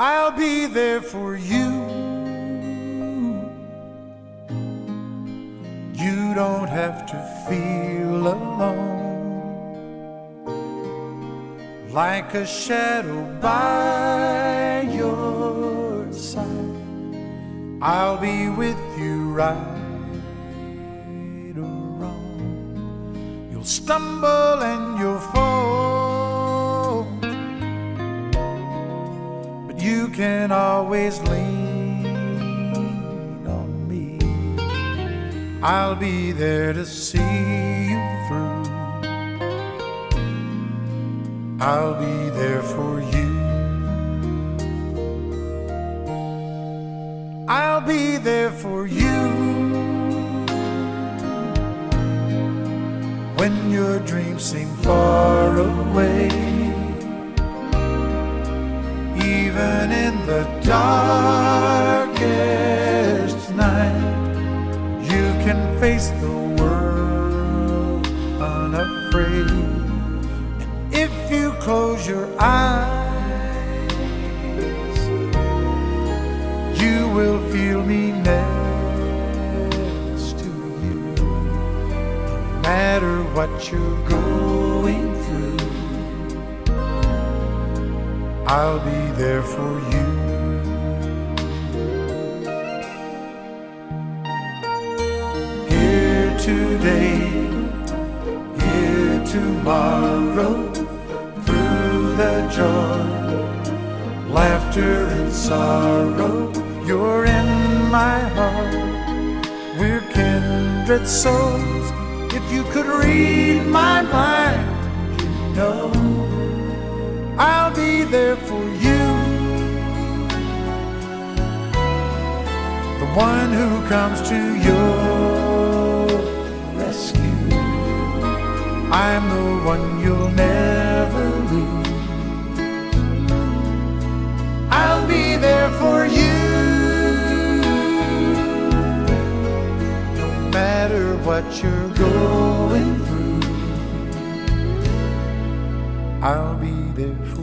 I'll be there for you. You don't have to feel alone, like a shadow by your side. I'll be with you right or wrong. You'll stumble and you'll fall, but you can always lean on me. I'll be there to see you through. I'll be there for you. I'll be there for you when your dreams seem far away. Even in the darkest night, you can face the world unafraid. And if you close your eyes, you will feel me next to you. No matter what you're going through, I'll be there for you. Here today, here tomorrow, through the joy, laughter and sorrow, you're in my heart. We're kindred souls. If you could read my mind, you know I'll be there for you. The one who comes to your rescue. I'm the one you'll never lose. I'll be there for you. No matter what you're going through, I'll be there for you.